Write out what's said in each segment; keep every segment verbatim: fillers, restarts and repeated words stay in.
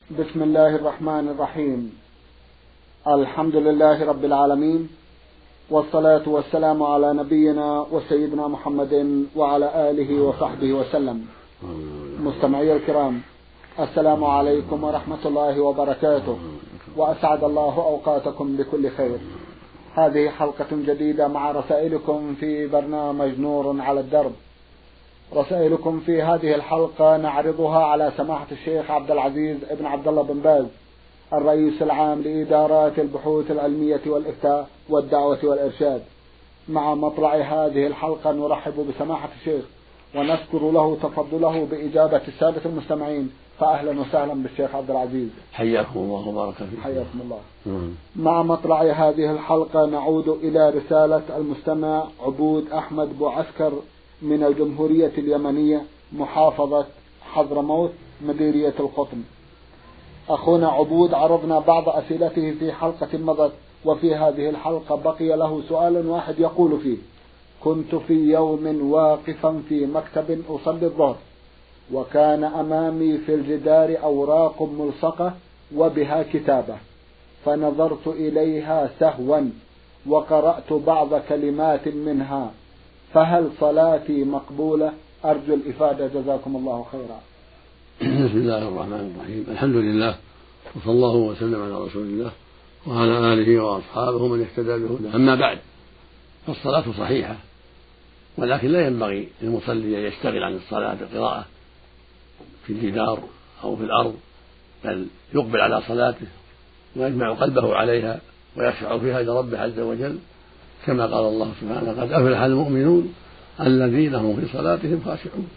بسم الله الرحمن الرحيم. الحمد لله رب العالمين، والصلاة والسلام على نبينا وسيدنا محمد وعلى آله وصحبه وسلم. مستمعي الكرام، السلام عليكم ورحمة الله وبركاته، وأسعد الله أوقاتكم بكل خير. هذه حلقة جديدة مع رسائلكم في برنامج نور على الدرب. رسائلكم في هذه الحلقة نعرضها على سماحة الشيخ عبد العزيز ابن عبد الله بن باز، الرئيس العام لإدارات البحوث العلمية والإفتاء والدعوة والإرشاد. مع مطلع هذه الحلقة نرحب بسماحة الشيخ ونذكر له تفضله بإجابة السادة المستمعين، فأهلا وسهلا بالشيخ عبد العزيز. حياكم الله وبارك فيكم. حياكم الله. مم. مع مطلع هذه الحلقة نعود إلى رسالة المستمع عبود أحمد بوعسكر من الجمهورية اليمنية، محافظة حضرموت، مديرية القطن. أخونا عبود عرضنا بعض أسئلته في حلقة مضت، وفي هذه الحلقة بقي له سؤال واحد يقول فيه: كنت في يوم واقفا في مكتب أصلي الظهر، وكان أمامي في الجدار أوراق ملصقة وبها كتابة، فنظرت إليها سهوا وقرأت بعض كلمات منها، فهل صلاتي مقبولة؟ أرجو الإفادة، جزاكم الله خيرا. بسم الله الرحمن الرحيم. الحمد لله، وصلى الله وسلم على رسول الله وعلى آله وأصحابه من اهتدى بهداه. أما بعد، فالصلاة صحيحة، ولكن لا ينبغي للمصلي أن يشتغل عن الصلاة بالقراءة في الجدار أو في الأرض، بل يقبل على صلاته ويجمع قلبه عليها ويخشع فيها لربه عز وجل، كما قال الله سبحانه: قد أفلح المؤمنون الذين هم في صلاتهم خاشعون.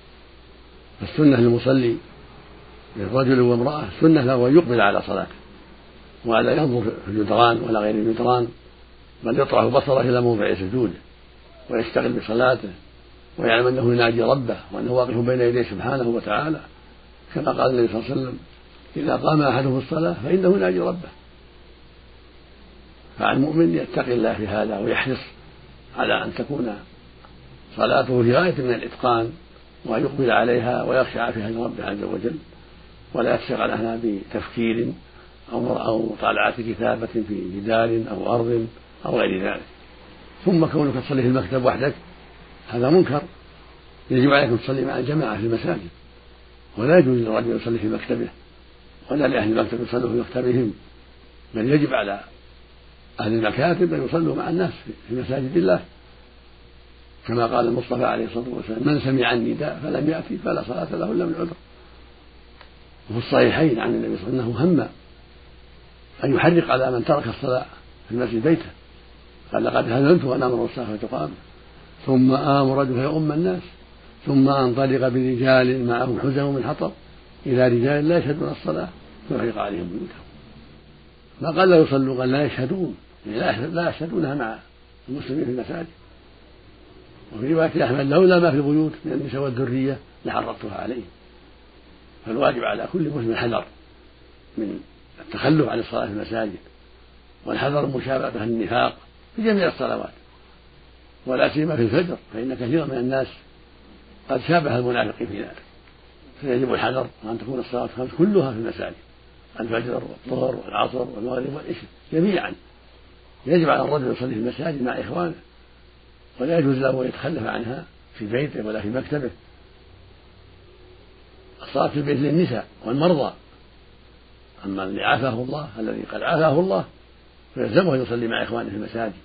فالسنة للمصلي للرجل وامرأة سنة له أن يقبل على صلاته، ولا ينظر في الجدران ولا غير الجدران، بل يطرح بصره إلى موضع سجوده ويشتغل بصلاته، ويعلم أنه يناجي ربه وأنه واقف بين يديه سبحانه وتعالى، كما قال النبي صلى الله عليه وسلم: إذا قام أحدهم في الصلاة فإنه يناجي ربه. فعلى المؤمن يتقي الله في هذا ويحرص على أن تكون صلاته في غاية من الإتقان، وأن يقبل عليها ويخشع فيها لربه عز وجل، ولا يشتغل عنها بتفكير أو مطالعة كتابة في جدار أو أرض أو غير ذلك. ثم كونك تصلي في المكتب وحدك هذا منكر، يجب عليك أن تصلي مع الجماعة في المساجد، ولا يجوز للرجل يصلي في مكتبه ولا لأهل المكتب يصلوا في مكتبهم، بل يجب على أهل المكاتب أن يصلوا مع الناس في مساجد الله، كما قال المصطفى عليه الصلاة والسلام: من سمع النداء فلم يأتي فلا صلاة له إلا من عذر. وفي الصحيحين عن النبي صلى الله عليه وسلم أنه هم أن يحرق على من ترك الصلاة في المسجد بيته، قال: لقد هممت أن آمر الصلاة فتقام، ثم آمر فيؤم الناس، ثم أنطلق برجال معهم حزم من حطب إلى رجال لا يشهدون الصلاة فيحرق عليهم بيوتهم. ما قال لا يصلوا، قال لا يشهدون، يعني لا يشهدونها مع المسلمين في المساجد. وفي رواية أحمد: لولا ما في البيوت من النساء والذرية لحرقتها عليه. فالواجب على كل مسلم الحذر من التخلف عن الصلاة في المساجد، والحذر من مشابهة النفاق في جميع الصلوات، ولا سيما في الفجر، فإن كثيرا من الناس قد شابه المنافقين في ذلك. فيجب الحذر وأن تكون الصلاة الخمس كلها في المساجد: الفجر والظهر والعصر والمغرب والعشاء جميعا. يجب على الرجل يصلي في المساجد مع إخوانه، ولا يجوز له أن يتخلف عنها في بيته ولا في مكتبه. الصلاة في البيت للنساء والمرضى، أما الذي عافاه الله الذي قد عافاه الله فيلزمه أن يصلي مع إخوانه في المساجد.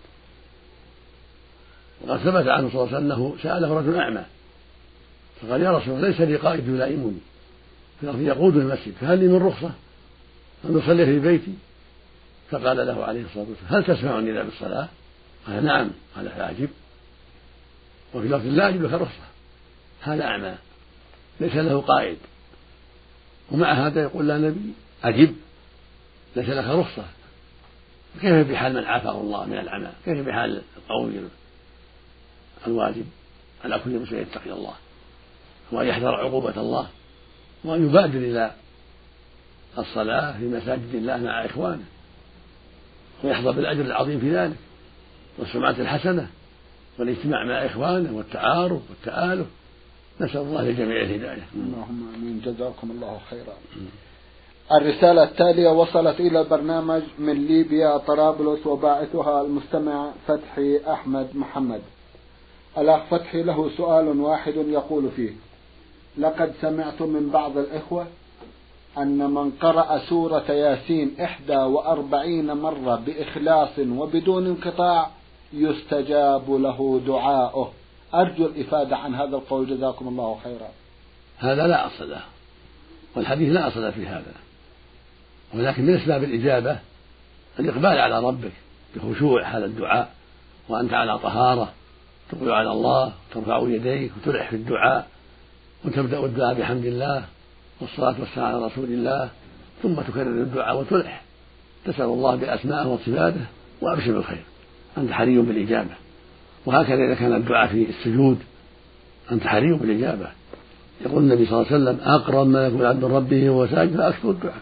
وقد ثبت عنه صلى الله عليه وسلم أنه سأله رجل أعمى فقال: يا رسول الله، ليس لي قائد يلائمني يقود المسجد، فهل لي من رخصة أن أصلي في بيتي؟ فقال له عليه الصلاة والسلام: هل تسمعني إذا بالصلاة؟ قال: نعم. قال: فأجب. وفي لفظ: لا أجب لك رخصة. هذا أعمى ليس له قائد، ومع هذا يقول لا نبي أجب ليس لك رخصة. كيف بحال من عافاه الله من العمى؟ كيف بحال القول الواجب على كل مسلم يتقي الله وأن يحذر عقوبة الله، وأن يبادر إلى الصلاة في مساجد الله مع إخوانه، ويحظى بالأجر العظيم في ذلك والسمعة الحسنة والاجتماع مع إخوانه والتعارف والتآلف. نسأل الله للجميع الهداية. اللهم آمين، جزاكم الله خيرا. الرسالة التالية وصلت إلى البرنامج من ليبيا طرابلس، وباعثها المستمع فتحي أحمد محمد. الأخ فتحي له سؤال واحد يقول فيه: لقد سمعت من بعض الإخوة أن من قرأ سورة ياسين إحدى وأربعين مرة بإخلاص وبدون انقطاع يستجاب له دعاؤه. أرجو الإفادة عن هذا القول، جزاكم الله خيرا. هذا لا أصل له، والحديث لا أصل في هذا، ولكن من أسباب الإجابة الإقبال على ربك بخشوع هذا الدعاء، وأنت على طهارة تقبل على الله، ترفع يديك وتلح في الدعاء، وتبدأ الدعاء بحمد الله والصلاة والسلام على رسول الله، ثم تكرر الدعاء وتلح تسأل الله بأسمائه وصفاته وأبشر بالخير، أنت حري بالإجابة. وهكذا إذا كان الدعاء في السجود أنت حري بالإجابة. يقول النبي صلى الله عليه وسلم: أقرب ما يكون عبد ربه وهو ساجد فأكثر الدعاء.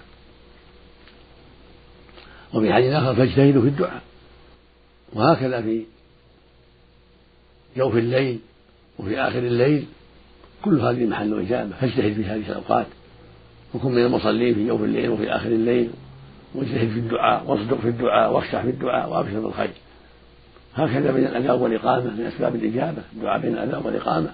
وفي حديث آخر: فاجتهدوا في الدعاء. وهكذا في جوف الليل وفي آخر الليل، كل هذه محل إجابة، فاجتهد في هذه الأوقات، وكن من المصلين في جوف الليل وفي آخر الليل، واجتهد في الدعاء واصدق في الدعاء واخشع في الدعاء وأبشر بالخير. هكذا بين الأذان والإقامة من أسباب الإجابة، الدعاء بين الأذان والإقامة.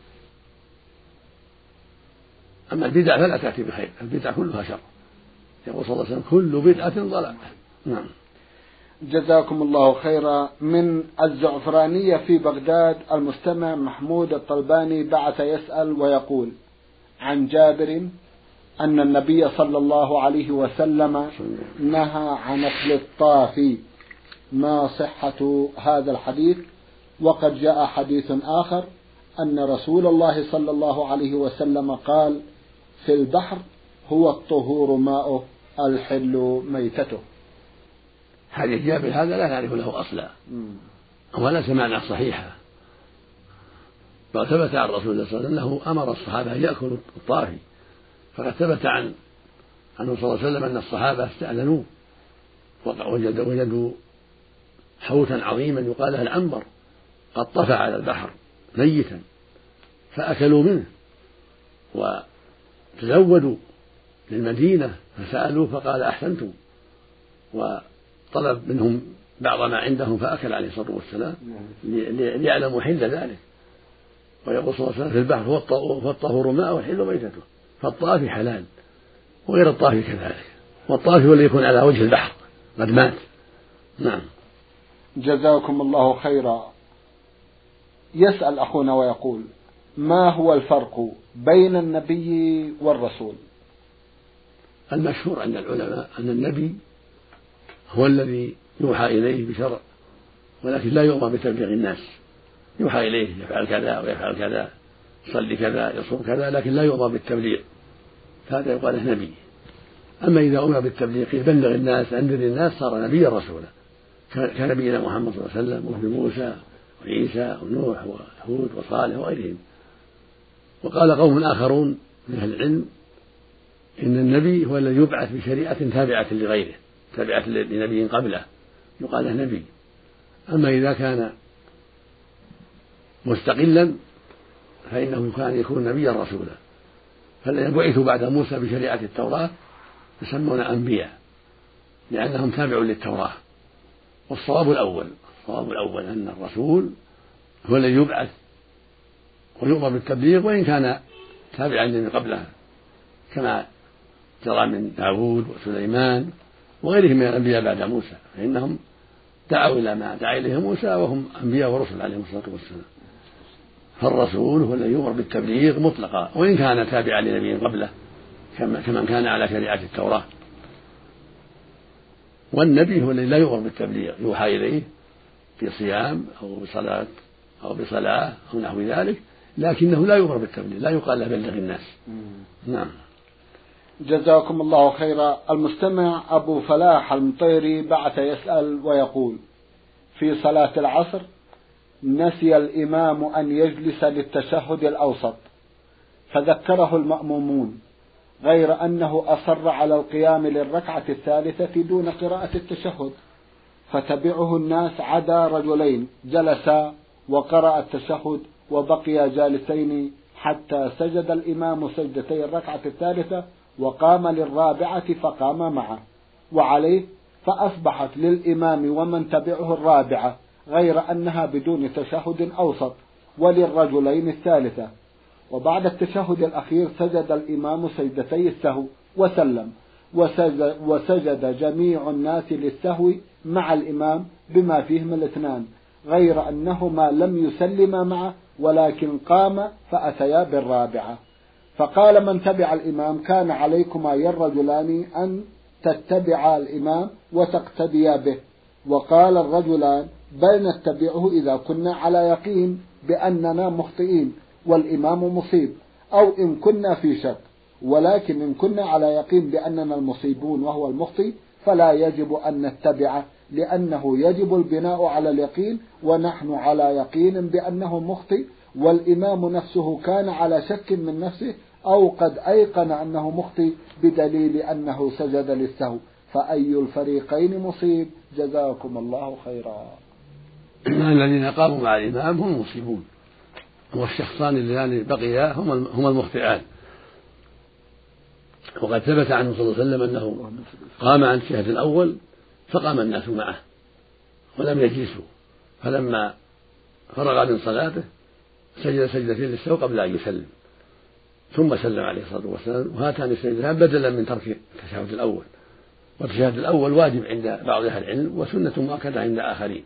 أما البدع فلا تأتي بخير، البدع كلها شر. يقول صلى الله عليه وسلم: كل بدعة ضلالة. نعم. جزاكم الله خيرا. من الزعفرانية في بغداد المستمع محمود الطلباني بعث يسأل ويقول: عن جابر أن النبي صلى الله عليه وسلم نهى عن أكل الطافي، ما صحة هذا الحديث؟ وقد جاء حديث آخر أن رسول الله صلى الله عليه وسلم قال: في البحر هو الطهور ماؤه الحل ميتته. حديث جابر هذا لا نعرف له أصلا ولا سمعنا صحيحة، بل ثبت عن رسول الله صلى الله عليه وسلم أنه أمر الصحابة أن يأكلوا الطافي، فقد ثبت عن عنه صلى الله عليه وسلم أن الصحابة استأذنوه وجدوا وجدوا حوتا عظيما يقال له العنبر قد طفى على البحر ميتا، فأكلوا منه وتزودوا للمدينة، فسألوه فقال: أحسنتم، وطلب منهم بعض ما عندهم فأكل عليه الصلاة والسلام ليعلموا حل ذلك. ويقول صلى الله عليه وسلم: في البحر هو الطهور ماء والحل ميتته، فالطافي حلال وغير الطافي كذلك، والطافي هو الذي يكون على وجه البحر قد مات. نعم. جزاكم الله خيرا. يسأل أخونا ويقول: ما هو الفرق بين النبي والرسول؟ المشهور عند العلماء أن النبي هو الذي يوحى إليه بشرع، ولكن لا يؤمر بتبليغ الناس، يوحى إليه يفعل كذا ويفعل كذا، يصلي كذا يصوم كذا، لكن لا يؤمر بالتبليغ، فهذا يقال له نبي. أما إذا أمر بالتبليغ يبلغ الناس أنذر الناس صار نبيا رسولا، كنبينا محمد صلى الله عليه وسلم وابن موسى وعيسى ونوح وهود وصالح وغيرهم. وقال قوم آخرون من أهل العلم إن النبي هو الذي يبعث بشريعة تابعة لغيره، تابعة لنبي قبله، يقال له نبي. أما إذا كان مستقلا فإنه كان يكون نبيا رسولا، فالذين بعثوا بعد موسى بشريعة التوراة يسمون أنبياء لأنهم تابع للتوراة. والصواب الأول الصواب الأول أن الرسول هو الذي يبعث ويؤمر بالتبليغ وإن كان تابعا لمن قبله، كما جرى من داود وسليمان وغيرهم من الأنبياء بعد موسى، فإنهم دعوا إلى ما دعا إليه موسى وهم أنبياء ورسل عليهم الصلاة والسلام. فالرسول هو الذي يؤمر بالتبليغ مطلقا وإن كان تابعا لنبي قبله كمن كان على شريعة التوراة. والنبي هو الذي لا يؤمر بالتبليغ، يوحى إليه بصيام أو بصلاة أو بصلاة أو نحو ذلك، لكنه لا يؤمر بالتبليغ، لا يقال له بلغ الناس. نعم. جزاكم الله خيرا. المستمع أبو فلاح المطيري بعث يسأل ويقول: في صلاة العصر نسي الإمام أن يجلس للتشهد الأوسط، فذكره المأمومون، غير أنه أصر على القيام للركعة الثالثة دون قراءة التشهد، فتبعه الناس عدا رجلين جلسا وقرأ التشهد وبقيا جالسين حتى سجد الإمام سجدتي الركعة الثالثة وقام للرابعة فقام معه، وعليه فأصبحت للإمام ومن تبعه الرابعة، غير أنها بدون تشهد أوسط، وللرجلين الثالثة. وبعد التشهد الأخير سجد الإمام سجدتي السهو وسلم، وسجد, وسجد جميع الناس للسهو مع الإمام بما فيهم الاثنان، غير أنهما لم يسلما معه ولكن قام فأتيا بالرابعة. فقال من تبع الإمام: كان عليكما يا الرجلان أن تتبعا الإمام وتقتديا به. وقال الرجلان: بل نتبعه إذا كنا على يقين بأننا مخطئين والإمام مصيب، أو إن كنا في شك، ولكن إن كنا على يقين بأننا المصيبون وهو المخطئ فلا يجب أن نتبعه، لأنه يجب البناء على اليقين، ونحن على يقين بأنه مخطئ، والإمام نفسه كان على شك من نفسه أو قد أيقن أنه مخطئ بدليل أنه سجد للسهو، فأي الفريقين مصيب؟ جزاكم الله خيرا. الذين قاموا مع الإمام هم المصيبون، والشخصان اللذان بقيا هم المخطئان. وقد ثبت عنه صلى الله عليه وسلم أنه قام عن الشهد الأول فقام الناس معه ولم يجلسوا، فلما فرغ من صلاته سجد سجدتين للسهو قبل أن يسلم، ثم سلم عليه الصلاة والسلام. وهاتان السجدتان بدلا من ترك التشهد الأول، والتشهد الأول واجب عند بعض أهل العلم وسنة مؤكدة عند آخرين،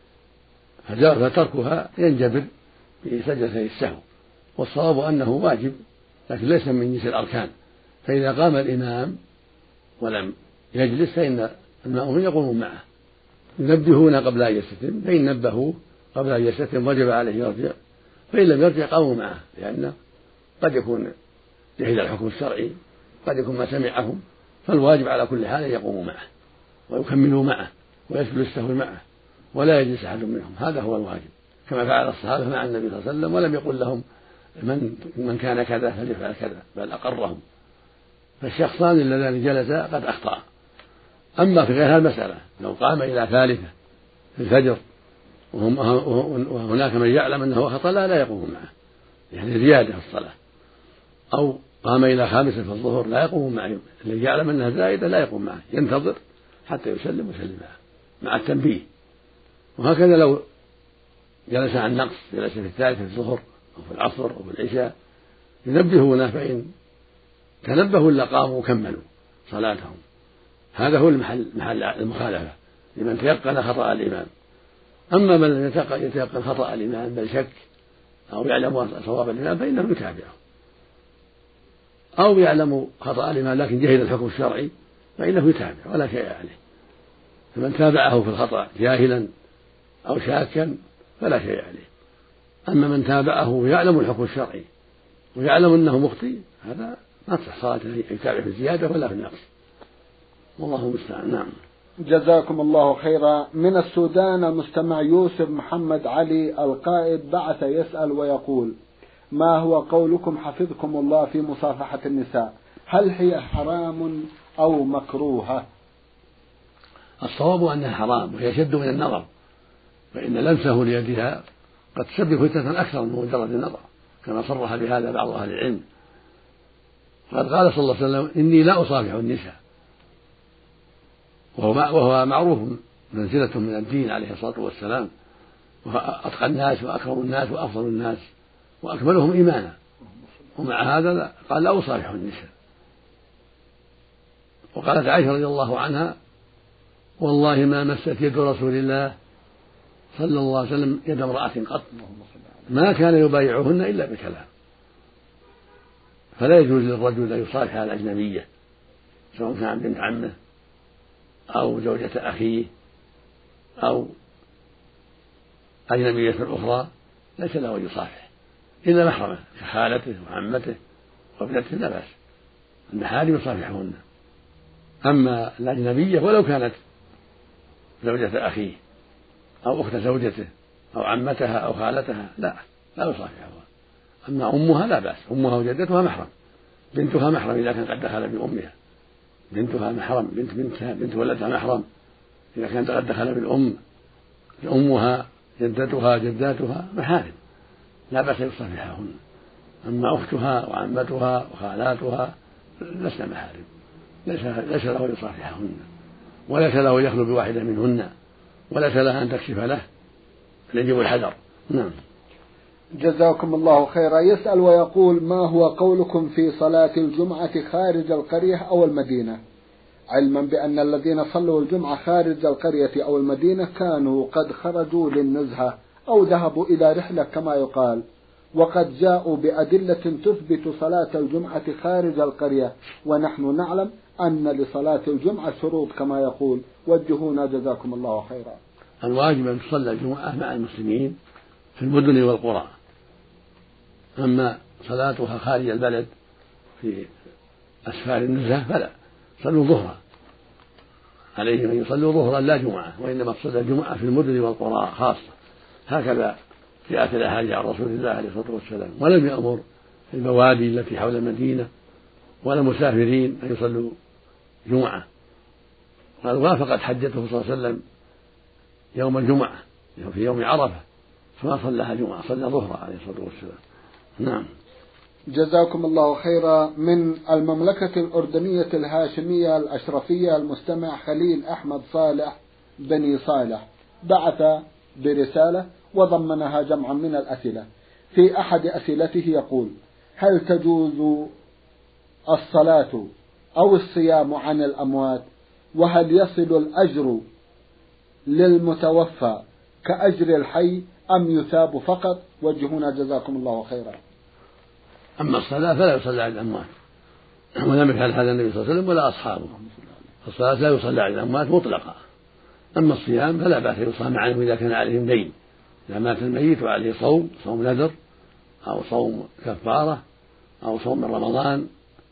فتركها ينجبر بسجدتي السهو، والصواب أنه واجب لكن ليس من جنس الأركان. فإذا قام الإمام ولم يجلس فإن المأمومين يقومون معه، ينبهون قبل أن يستتم، فإن نبهوه قبل أن يستتم وجب عليه يرجع، فإن لم يرجع قاموا معه، لأن قد يكون جهل الحكم الشرعي، قد يكون ما سمعهم، فالواجب على كل حال يقوموا معه ويكملوا معه ويسجد السهو معه ولا يجلس أحد منهم، هذا هو الواجب، كما فعل الصحابة مع النبي صلى الله عليه وسلم، ولم يقل لهم من من كان كذا فليفعل كذا، بل أقرهم. فالشخصان اللذان جلسا قد أخطأ. أما في غير المسألة لو قام إلى ثالثة في الفجر وهناك من يعلم أنه خطأ لا لا يقوم معه، يعني زيادة في الصلاة، أو قام إلى خامسة في الظهر لا يقوم معه، الذي يعلم أنها زائدة لا يقوم معه، ينتظر حتى يسلم ويسلم معه مع التنبيه. وهكذا لو جلس عن نقص، جلس في الثالثة في الظهر أو في العصر أو في العشاء ينبهونه، فإن تنبهوا إلا قاموا وكملوا صلاتهم. هذا هو المحل محل المخالفة لمن تيقن خطأ الإمام. أما من لم يتيقن خطأ الإمام بل شك أو يعلم صواب الإمام فإنه يتابعه، أو يعلم خطأ الإمام لكن جهل الحكم الشرعي فإنه يتابع ولا شيء عليه. فمن تابعه في الخطأ جاهلا أو شاكا فلا شيء عليه. أما من تابعه ويعلم الحكم الشرعي ويعلم أنه مخطئ هذا ما تصح صلاته، يتابع في الزيادة ولا في النقص، والله المستعان. نعم. جزاكم الله خيرا. من السودان المستمع يوسف محمد علي القائد بعث يسأل ويقول: ما هو قولكم حفظكم الله في مصافحة النساء؟ هل هي حرام أو مكروهة؟ الصواب أنها حرام، وهي أشد من النظر، فإن لمسه ليدها قد تسبب فتنة أكثر من مجرد النظر، كما صرح بهذا بعض أهل العلم. قد قال صلى الله عليه وسلم: إني لا أصافح النساء، وهو معروف منزلة من الدين عليه الصلاة والسلام، وهو أتقى الناس وأكرم الناس وأفضل الناس وأكملهم إيمانا، ومع هذا قال: لا أصافح النساء. وقالت عائشة رضي الله عنها: والله ما مست يد رسول الله صلى الله عليه وسلم يد امرأة قط، ما كان يبايعهن إلا بكلام. فلا يجوز للرجل أن يصافح الأجنبية سواء كان بنت عمه أو زوجة أخيه أو أجنبية أخرى، ليس له أن يصافح إلا محرمه كخالته وعمته وابنته، لا بأس، المحارم يصافحهن. أما الأجنبية ولو كانت زوجة أخيه أو أخت زوجته أو عمتها أو خالتها لا لا يصافحها. أما أمها لا بأس، أمها وجدتها محرم، بنتها محرم إذا كان قد دخل بأمها، بنتها محرم، بنت بنتها بنت ولدها محرم إذا كانت قد دخل بالأم، أمها جدتها جداتها محارم لا بأس يصافحهن. أما أختها وعمتها وخالاتها لسنا محارم، ليس, ليس له أن يصافحهن، وليس له أن يخلو بواحدة منهن، وليس لها أن تكشف له، يجب الحذر. نعم. جزاكم الله خيرا. يسأل ويقول: ما هو قولكم في صلاة الجمعة خارج القرية أو المدينة، علما بأن الذين صلوا الجمعة خارج القرية أو المدينة كانوا قد خرجوا للنزهة أو ذهبوا إلى رحلة كما يقال، وقد جاءوا بأدلة تثبت صلاة الجمعة خارج القرية، ونحن نعلم أن لصلاة الجمعة شروط كما يقول، وجهونا جزاكم الله خيرا. الواجب أن تصلى الجمعة مع المسلمين في المدن والقرى، أما صلاتها خارج البلد في أسفار النزهة فلا، صلوا ظهرا، عليهم أن يصلوا ظهرا لا جمعة، وإنما تصلى الجمعة في المدن والقرى خاصة، هكذا جاءت الأحاديث عن رسول الله عليه الصلاة والسلام، ولم يأمر البوادي التي حول المدينة ولا المسافرين أن يصلوا جمعة، قال وافقت حجته صلى الله عليه وسلم يوم الجمعة في يوم عرفة فما صلىها جمعة، صلى ظهرا عليه الصلاة والسلام. نعم. جزاكم الله خيرا. من المملكة الأردنية الهاشمية الأشرفية المستمع خليل أحمد صالح بني صالح بعث برسالة وضمنها جمعا من الأسئلة. في أحد أسئلته يقول: هل تجوز الصلاة أو الصيام عن الأموات؟ وهل يصل الأجر للمتوفى كأجر الحي أم يثاب فقط؟ وجهونا جزاكم الله خيرا. أما الصلاة فلا يصلى على الأموات، ولم يفعل هذا النبي صلى الله عليه وسلم ولا أصحابه، الصلاة لا يصلى على الأموات مطلقا. أما الصيام فلا بأس يصام عنه إذا كان عليهم دين، إذا مات الميت وعليه صوم صوم نذر أو صوم كفارة أو صوم من رمضان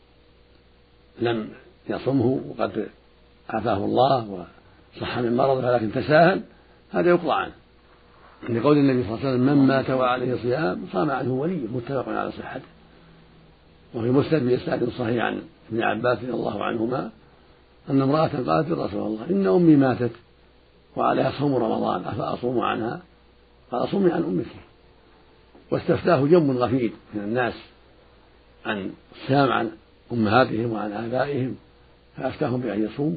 لم يصمه وقد عافاه الله وصح من مرضه ولكن تساهل، هذا يقضى عنه، لقول النبي صلى الله عليه وسلم: من مات وعليه صيام صام عنه وليه، متفق على صحته. وفي مسند بإسناد صحيح عن ابن عباس رضي الله عنهما أن امرأة قالت: يا رسول الله إن أمي ماتت وعليها صوم رمضان أفأصوم عنها؟ قال: صومي عن أمك. واستفتاه جم غفير من الناس عن الصيام عن أمهاتهم وعن آبائهم فأفتاهم بأن يصوموا.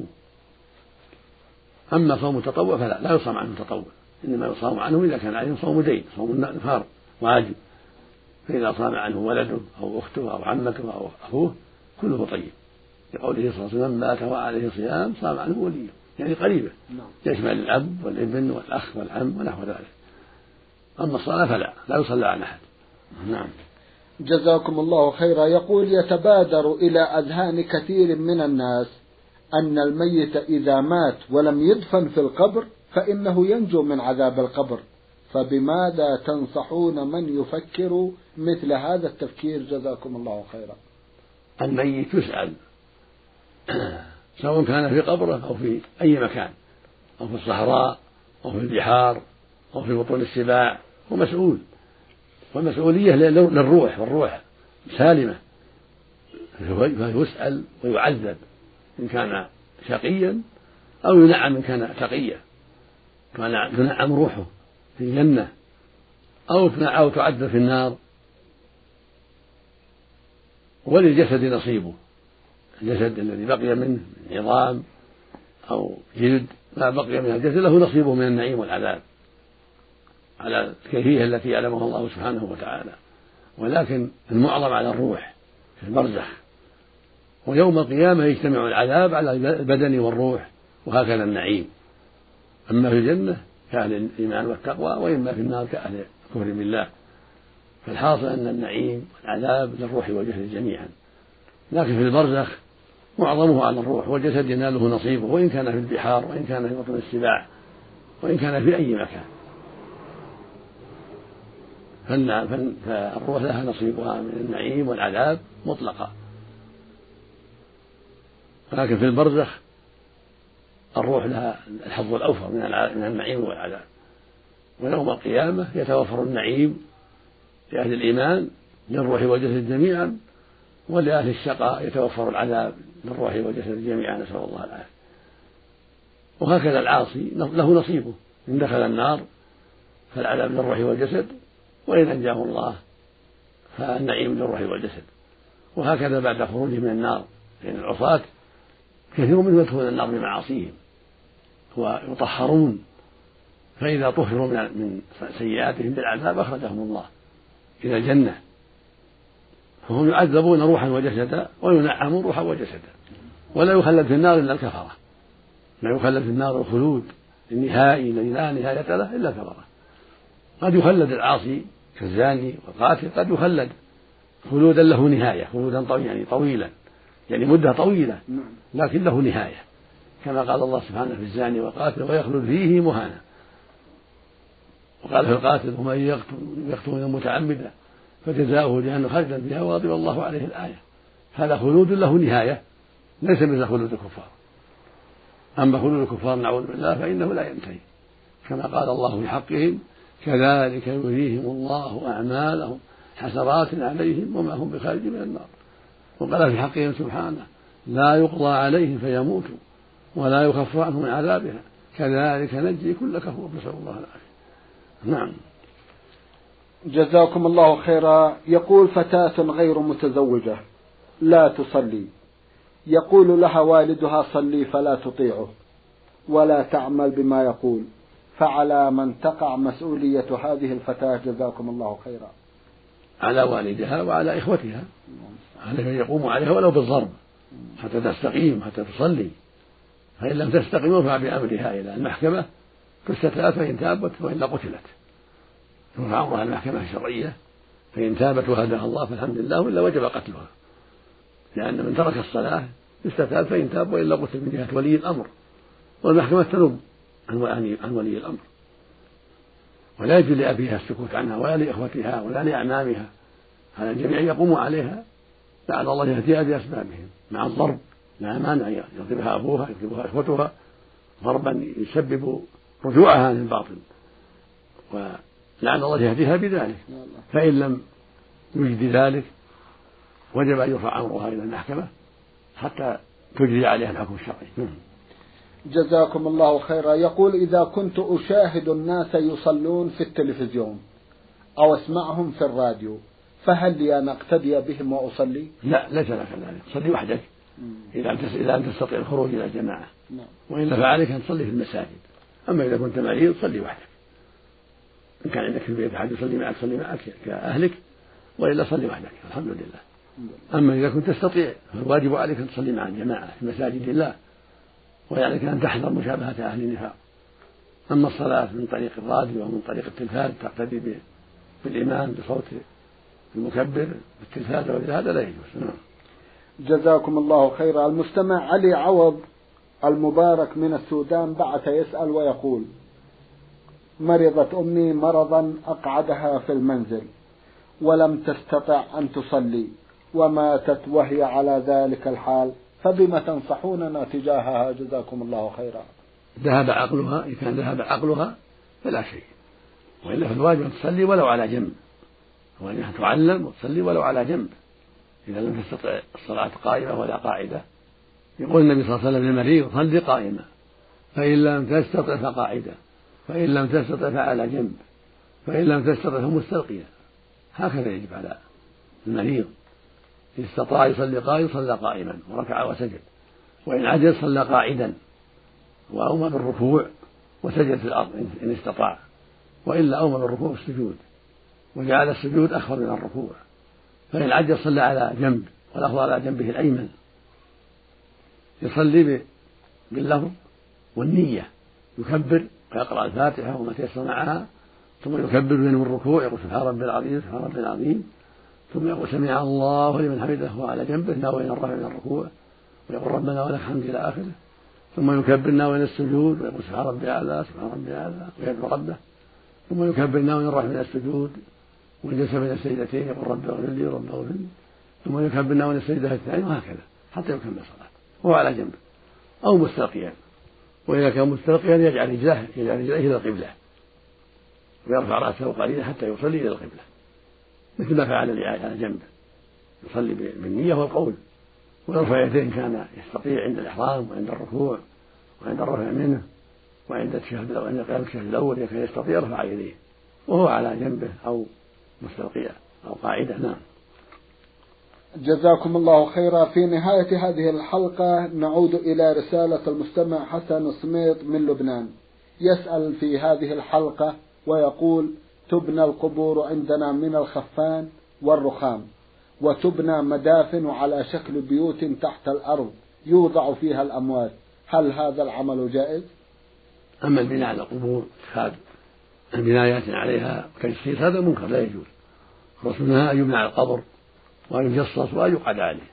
أما صوم التطوع فلا، لا يصام عنه التطوع، إنما يصام عنه إذا كان عليهم صوم دين، صوم نفار واجب، فإذا صام عنه ولده أو أخته أو عمته أو أخوه كله طيب، لقوله صلى الله عليه وسلم: من مات وعليه صيام صام عنه وليه، يعني قريبه يشمل الأب والابن والأخ والعم ونحو ذلك. أما الصلاة فلا، لا يصلى عن أحد. نعم. جزاكم الله خيرا. يقول: يتبادر إلى أذهان كثير من الناس أن الميت إذا مات ولم يدفن في القبر فإنه ينجو من عذاب القبر، فبماذا تنصحون من يفكر مثل هذا التفكير؟ جزاكم الله خيرا. الميت يسأل سواء كان في قبره أو في أي مكان، أو في الصحراء أو في البحار أو في بطون السباع، هو مسؤول، والمسؤولية للروح، والروح سالمة، فيسأل ويعذب إن كان شقيا أو ينعم إن كان تقيا، كان تنعم روحه في الجنة أو أو تعذب في النار. وللجسد نصيبه، الجسد الذي بقي منه من عظام أو جلد ما بقي من الجسد له نصيبه من النعيم والعذاب على الكيفية التي يعلمها الله سبحانه وتعالى، ولكن المعظم على الروح في البرزخ، ويوم القيامة يجتمع العذاب على البدن والروح، وهكذا النعيم، أما في الجنة كأهل الإيمان والتقوى، وإما في النار كأهل الكفر بالله. فالحاصل أن النعيم والعذاب للروح والجسد جميعا، لكن في البرزخ معظمه على الروح، والجسد يناله نصيبه، وإن كان في البحار وإن كان في بطن السباع وإن كان في أي مكان، فالروح لها نصيبها من النعيم والعذاب مطلقا. ولكن في البرزخ الروح لها الحظ الأوفر من النعيم والعذاب، ويوم القيامة يتوفر النعيم لأهل الإيمان للروح والجسد جميعا، ولأهل الشقاء يتوفر العذاب للروح والجسد جميعا، نسأل الله العافية. وهكذا العاصي له نصيبه، إن دخل النار فالعذاب للروح والجسد، وإن أنجاه الله فالنعيم للروح والجسد. وهكذا بعد خروجه من النار لأن العصاة كثير منهم يدخلون النار بمعاصيهم ويطهرون، فإذا طهروا من سيئاتهم بالعذاب أخرجهم الله إلى الجنة، فهم يعذبون روحا وجسدا وينعمون روحا وجسدا، ولا يخلد في النار إلا الكفرة، لا يخلد في النار الخلود النهائي الذي لا نهاية له إلا الكفرة. قد يخلد العاصي كالزاني والقاتل، قد يخلد خلودا له نهاية، خلودا طويلا يعني طويلا يعني مدة طويلة، لكن له نهاية، كما قال الله سبحانه في الزاني والقاتل ويخلد فيه مهانا، وقال في القاتل ومن يقتل متعمدا فجزاؤه جهنم خالدا فيها وغضب الله عليه الآية. هذا خلود له نهاية ليس مثل خلود الكفار. أما خلود الكفار نعوذ بالله فإنه لا ينتهي، كما قال الله في حقهم كذلك يريهم الله أعمالهم حسرات عليهم وما هم بخارج من النار. وقال في حقهم سبحانه لا يقضى عليهم فيموتوا ولا يخفف عنهم من عذابها كذلك نجزي كل كفور، نسأل الله العافية. نعم. جزاكم الله خيرا. يقول فتاة غير متزوجة لا تصلي، يقول لها والدها صلي فلا تطيعه ولا تعمل بما يقول، فعلى من تقع مسؤولية هذه الفتاة جزاكم الله خيرا؟ على والدها وعلى إخوتها، عليهم يقوموا عليها ولو بالضرب حتى تستقيم حتى تصلي، فإن لم تستقيم يرفع بأمرها إلى المحكمة تستتاب فإن تابت وإلا قتلت، يرفع أمرها المحكمة الشرعية، فإن تابت وهداها الله فالحمد لله، وإلا وجب قتلها، لأن من ترك الصلاة يستتاب فإن تاب وإلا قتل من جهة ولي الأمر، والمحكمة تنوب عن ولي الأمر، ولا يجوز لأبيها السكوت عنها ولا لإخوتها ولا لأعمامها، على الجميع يقوموا عليها لعل الله يهديها بأسبابهم مع الضرب، لا مانع يضربها أبوها يضربها إخوتها ضربا يسبب رجوعها عن الباطل، ولعل الله يهديها بذلك. فإن لم يجد ذلك وجب أن يرفع أمرها إلى المحكمة حتى تجري عليها الحكم الشرعي. جزاكم الله خيرا. يقول إذا كنت أشاهد الناس يصلون في التلفزيون أو أسمعهم في الراديو فهل لي أن أقتدي بهم وأصلي؟ لا، ليس لك ذلك، صلي وحدك إذا لم تستطيع الخروج إلى الجماعة، وإلا فعليك أن تصلي في المساجد. أما إذا كنت مريض صلي وحدك، إن كان عندك في البيت أحد يصلي معك صلي معك كأهلك، وإلا صلي وحدك الحمد لله. أما إذا كنت تستطيع فالواجب عليك أن تصلي مع الجماعة في مساجد الله، ويعني أن تحذر مشابهة أهل النفاق. أما الصلاة من طريق الراديو ومن طريق التلفاز تقتدي بالإمام بصوت المكبر بالتلفاز وهذا لا يجوز. جزاكم الله خيرا. المستمع علي عوض المبارك من السودان بعث يسأل ويقول مرضت أمي مرضا أقعدها في المنزل ولم تستطع أن تصلي وماتت وهي على ذلك الحال، فبما تنصحوننا تجاهها جزاكم الله خيرا؟ ذهب عقلها، إذا كان ذهب عقلها فلا شيء، وإلا فالواجب أن تصلي ولو على جنب، وأنها تعلم وتصلي ولو على جنب إذا لم تستطع الصلاة قائمة ولا قاعدة. يقول النبي صلى الله عليه وسلم للمريض صل قائمة، فإن لم تستطع فقاعدة، فإن لم تستطع فعلى جنب، فإن لم تستطع فمستلقيا. هكذا يجب على المريض، إن استطاع يصلي قائما صلى قائما وركع وسجد، وإن عجز صلى قاعدا وأومى بالركوع وسجد في الأرض إن استطاع، وإلا أومى بالركوع والسجود وجعل السجود أخفض من الركوع، فإن عجز صلى على جنب والأخذ على جنبه الأيمن، يصلي باللفظ والنية، يكبر ويقرأ الفاتحة وما تيسر معها، ثم يكبر من الركوع يقول سبحان ربي العظيم سبحان ربي العظيم، ثم يقول سمع الله لمن حمده وهو على جنبه ناويا الرفع من الركوع ويقول ربنا ولك الحمد إلى آخره، ثم يكبر ناويا السجود ويقول سبحان ربي أعلى سبحان ربي أعلى ويدعو ربه، ثم يكبر ناويا الرفع من السجود وجلس بين السجدتين يقول رب اغفر لي رب اغفر لي، ثم يكبر ناويا السجدة الثانية، وهكذا حتى يكمل صلاته وهو على جنب أو مستلقيا. وإذا كان مستلقيا يجعل رجليه يجعل رجليه إلى القبلة ويرفع رأسه قليلا حتى يصلي إلى القبلة، مثل ما فعل على جنب، يصلي بالنية والقول، ويرفع يديه إن كان يستطيع عند الإحرام وعند الركوع وعند الرفع منه وعند التشهد وعند قيام التشهد الأول إذا كان يستطيع رفع يديه وهو على جنبه أو مستلقيا أو قاعدة. نعم. جزاكم الله خيرا. في نهاية هذه الحلقة نعود إلى رسالة المستمع حسن الصميط من لبنان، يسأل في هذه الحلقة ويقول: تبنى القبور عندنا من الخفان والرخام، وتبنى مدافن على شكل بيوت تحت الأرض يوضع فيها الأموات، هل هذا العمل جائز؟ أما البناء على القبور اتخاذ البنايات عليها كالشيء هذا منكر لا يجوز. الرسول نهى أن يبنى على القبر وأن يجصص وأن يقعد عليه،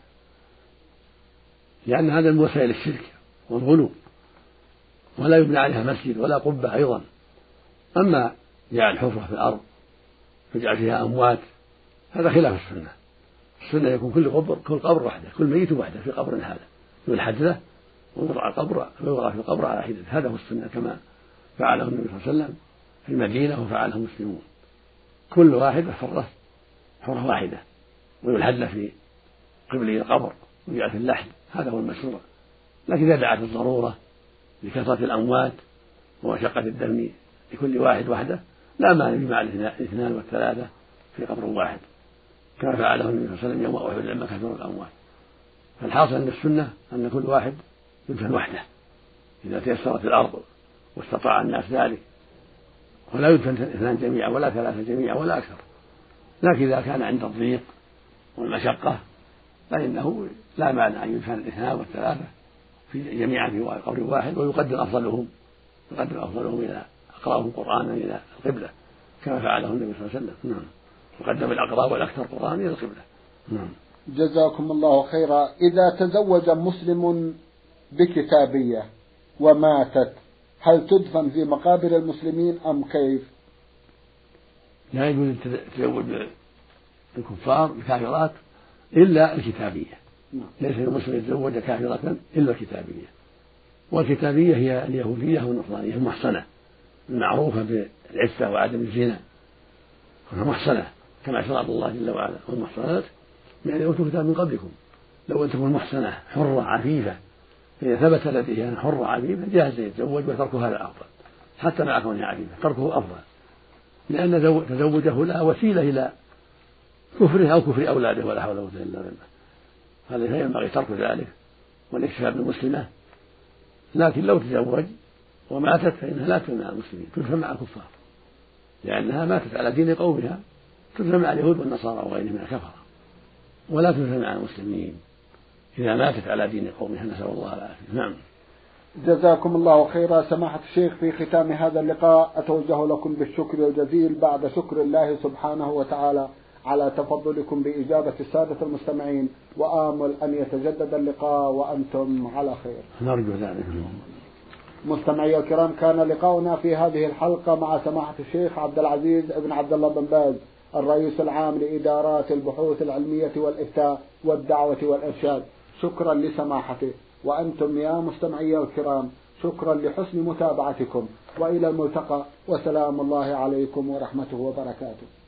لأن هذا من وسائل الشرك والغلو، ولا يبنى عليها مسجد ولا قبة أيضا. أما جعل حفرة في الأرض يجعل فيها أموات هذا خلاف السنة. السنة يكون كل قبر كل قبر وحده، كل ميت وحده في قبر هذا يلحد له ويوضع القبر ويوضع في القبر على حدة، هذا هو السنة كما فعله النبي صلى الله عليه وسلم في المدينة وفعله المسلمون. كل واحد حفرة حفرة واحدة ويلحد له في قبل القبر ويجعل في اللحد، هذا هو المشروع. لكن إذا دعت الضرورة لكثرة الأموات ومشقة الدفن لكل واحد وحده لا مانع يجمع الاثنان والثلاثة في قبر واحد كما فعله النبي صلى الله عليه وسلم يوم أحد لما كثروا الأموات. فالحاصل أن السنة أن كل واحد يدفن وحده إذا تيسرت الأرض واستطاع الناس ذلك، ولا يدفن اثنان جميعا ولا ثلاثة جميعا ولا أكثر. لكن إذا كان عند الضيق والمشقة فإنه لا مانع أن يدفن الاثنان والثلاثة في جميعا في قبر واحد، ويقدم أفضلهم يقدم أفضلهم إلى أقرأهم قرآنا إلى القبلة كما فعله النبي صلى الله عليه وسلم. نعم، يقدم الأقرأ والأكثر قرآن إلى القبلة. نعم. جزاكم الله خيرا. إذا تزوج مسلم بكتابية وماتت هل تدفن في مقابر المسلمين أم كيف؟ لا يجوز التزوج بالكفار بكافرات إلا الكتابية. نعم. ليس المسلم يتزوج كافرة إلا الكتابية، والكتابية هي اليهودية والنصرانية المحصنة المعروفة بالعفة وعدم الزنا، محصنة كما شرع الله جل وعلا: والمحصنات من أوتوا الكتاب من قبلكم لو أن تكون محصنة حرة عفيفة، فإذا ثبت لديها حرة عفيفة جاهز يتزوج، وتركها هذا أفضل حتى مع كونها عفيفة، تركه أفضل، لأن تزوجه لها وسيلة إلى كفره أو كفر أولاده ولا حول ولا قوة إلا بالله. هذا ينبغي ترك ذلك والاكتفاء بالمسلمة. لكن لو تزوج وماتت فإنها لا تدفن مع المسلمين، تدفن مع الكفار، لأنها ماتت على دين قومها، تدفن مع اليهود والنصارى وغيرهم من الكفرة، ولا تدفن مع المسلمين إذا ماتت على دين قومها، نسأل الله العافية. نعم. جزاكم الله خيرا. سماحة الشيخ، في ختام هذا اللقاء أتوجه لكم بالشكر الجزيل بعد شكر الله سبحانه وتعالى على تفضلكم بإجابة السادة المستمعين، وآمل أن يتجدد اللقاء وأنتم على خير. نرجو ذلك. مستمعي الكرام، كان لقاؤنا في هذه الحلقة مع سماحة الشيخ عبد العزيز بن عبد الله بن باز، الرئيس العام لإدارات البحوث العلمية والإفتاء والدعوة والإرشاد. شكرا لسماحته، وأنتم يا مستمعي الكرام شكرا لحسن متابعتكم، وإلى الملتقى، وسلام الله عليكم ورحمته وبركاته.